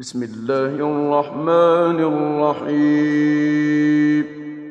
بسم الله الرحمن الرحيم.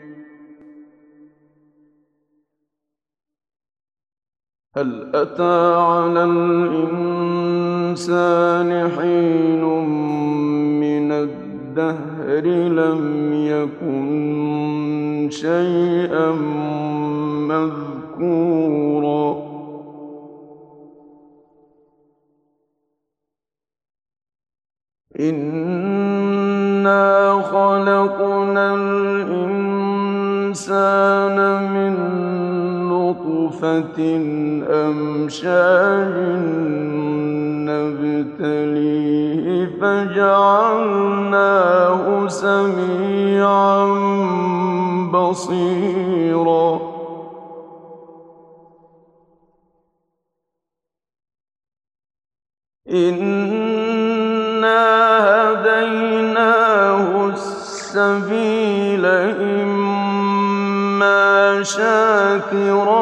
هل أتى على الإنسان حين من الدهر لم يكن شيئا مذكورا إنا خلقنا الإنسان من نطفة أمشاج نبتليه فجعلناه سميعا بصيرا إنا هديناه السبيل إما شاكرا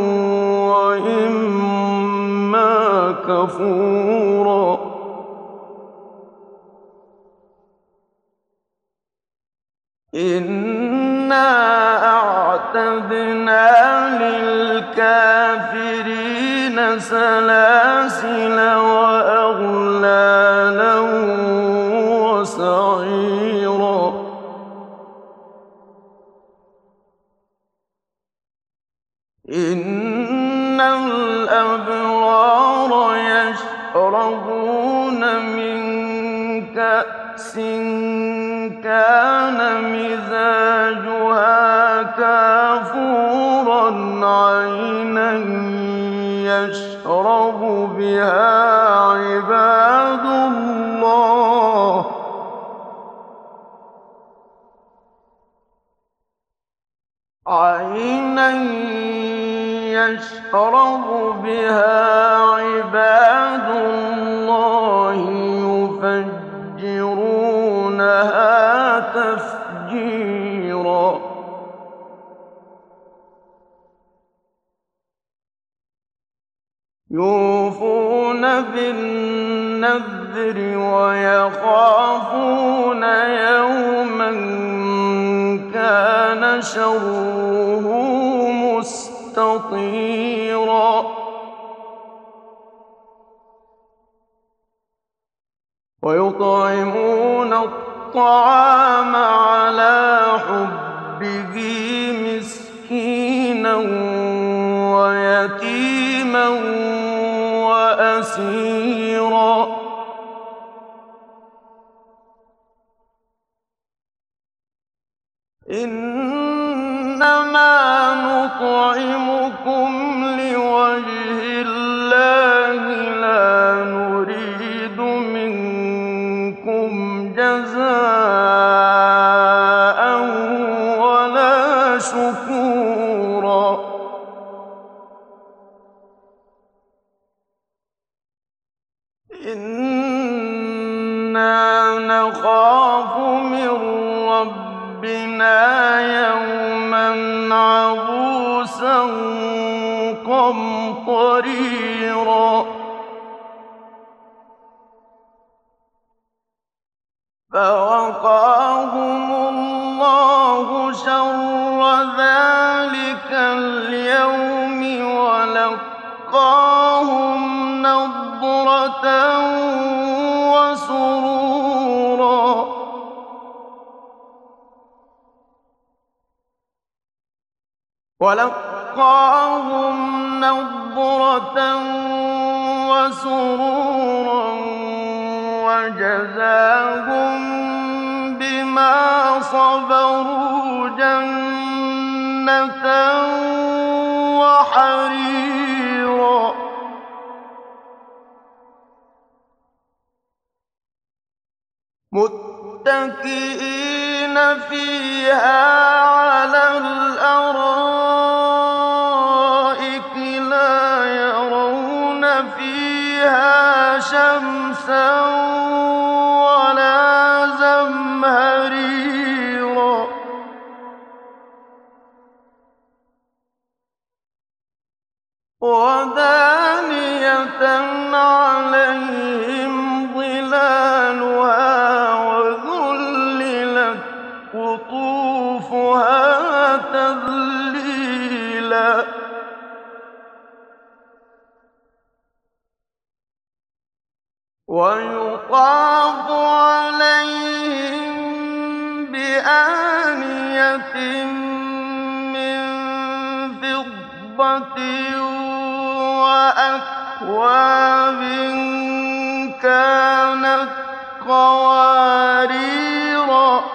وإما كفورا إنا أعتدنا للكافرين سلاسل وأغلالا وسعيرا إن الأبرار يشربون من كأس كان مزاجها كافورا عينا يشرب بها عباد الله عينا يشرب بها عباد الله يفجرونها تفجيرا يوفون بالنذر ويخافون يوما كان شره مستطيرا ويطعمون الطعام على حبه مسكينا ويتيما وأسيرا إنما نطعمكم لوجه الله لا نريد منكم جزاء ولا شكورا إنا نخاف من ربنا يوما عبوسا قمطريرا فوقاهم الله شر ذلك اليوم ولقاهم نضرة وسرورا وجزاهم بما صبروا جنة وحريرا متكئين فيها على الأرائك لا يرون فيها شمسا ولا زمهريرا ودانية عليهم ظلالها ويطاف عليهم بآنية من فضة وأكواب كانت قوارير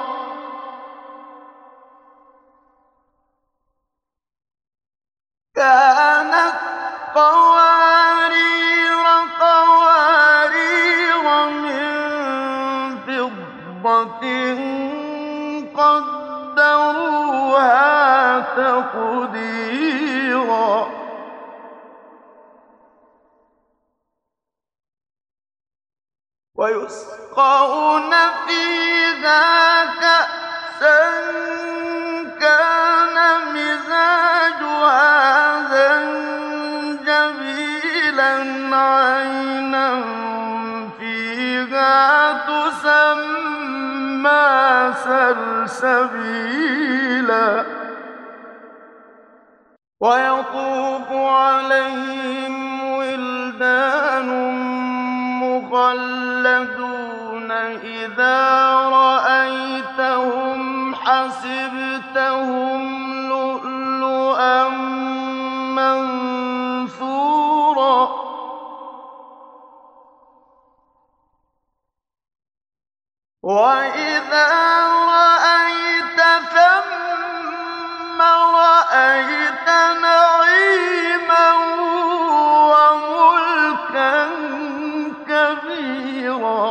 قوارير من فضة قدروها تقديرا ويسقون فيها كأسا كان مزاجها زنجبيلا عينا فيها تسمى سلسبيلا ويطوف عليهم ولدان مخلدون إذا رأيتهم حسبتهم لؤلؤا منثورا وإذا رأيت ثم رأيت نعيما وملكا كبيرا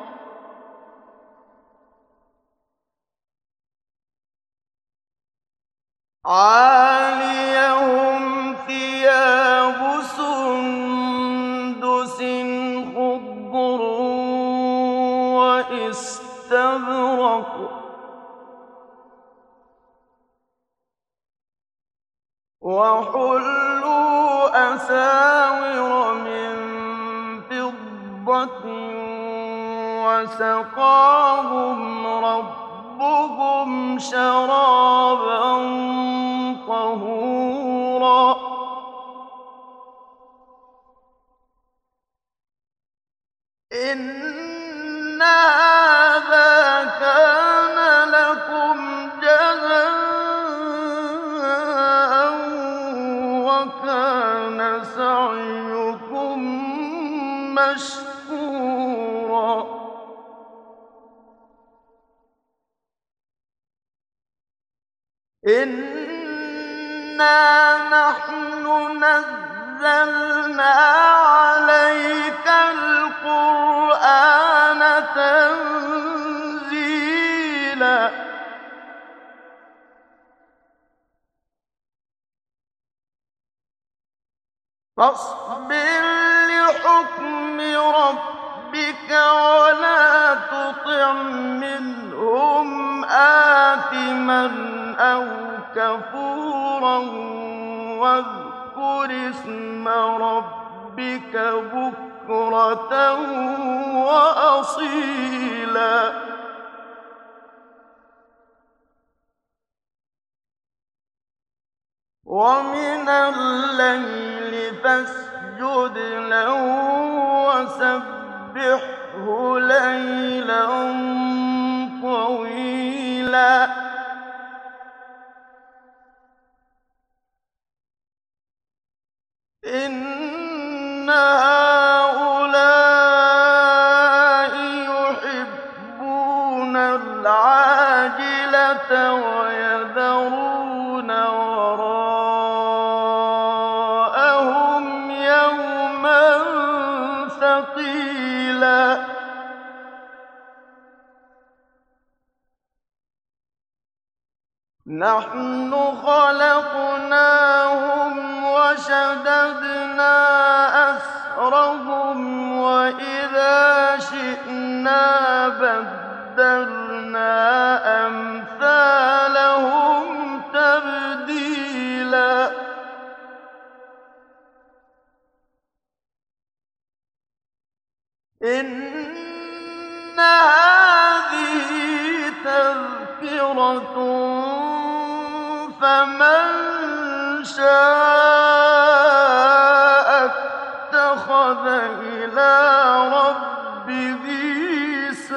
عاليهم ثياب سندس خضر واستبرق وحلوا أساور من فضة وسقاهم ربهم شرابا طهورا إن هذا كان لكم جزاء وكان سعيكم مشكورا إنا نحن نزلنا عليك القرآن تنزيلا فاصبر لحكم ربك ولا تطع منهم آثما أو كفورا واذكر اسم ربك بكرة وأصيلا ومن الليل فاسجد له وسبحه ليلا طويلا إن هؤلاء يحبون العاجلة ويذرون وراءهم يوما ثقيلا نحن خلقناهم وشددنا أسرهم وإذا شئنا بدلنا أمثالهم تبديلا إن هذه تذكرة فمن شاء اتخذ إلى ربه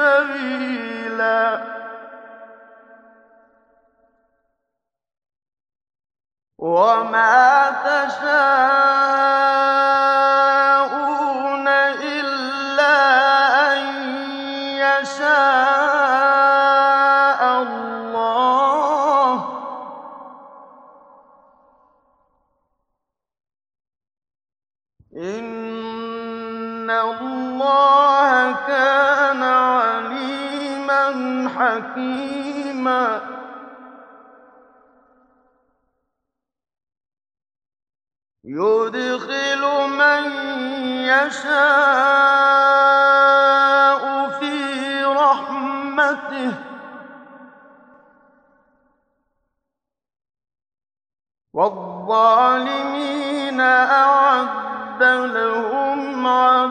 سبيلا وما تشاءون إلا أن يشاء الله إن الله كان عليما حكيما يدخل من يشاء في رحمته والظالمين أعد لهم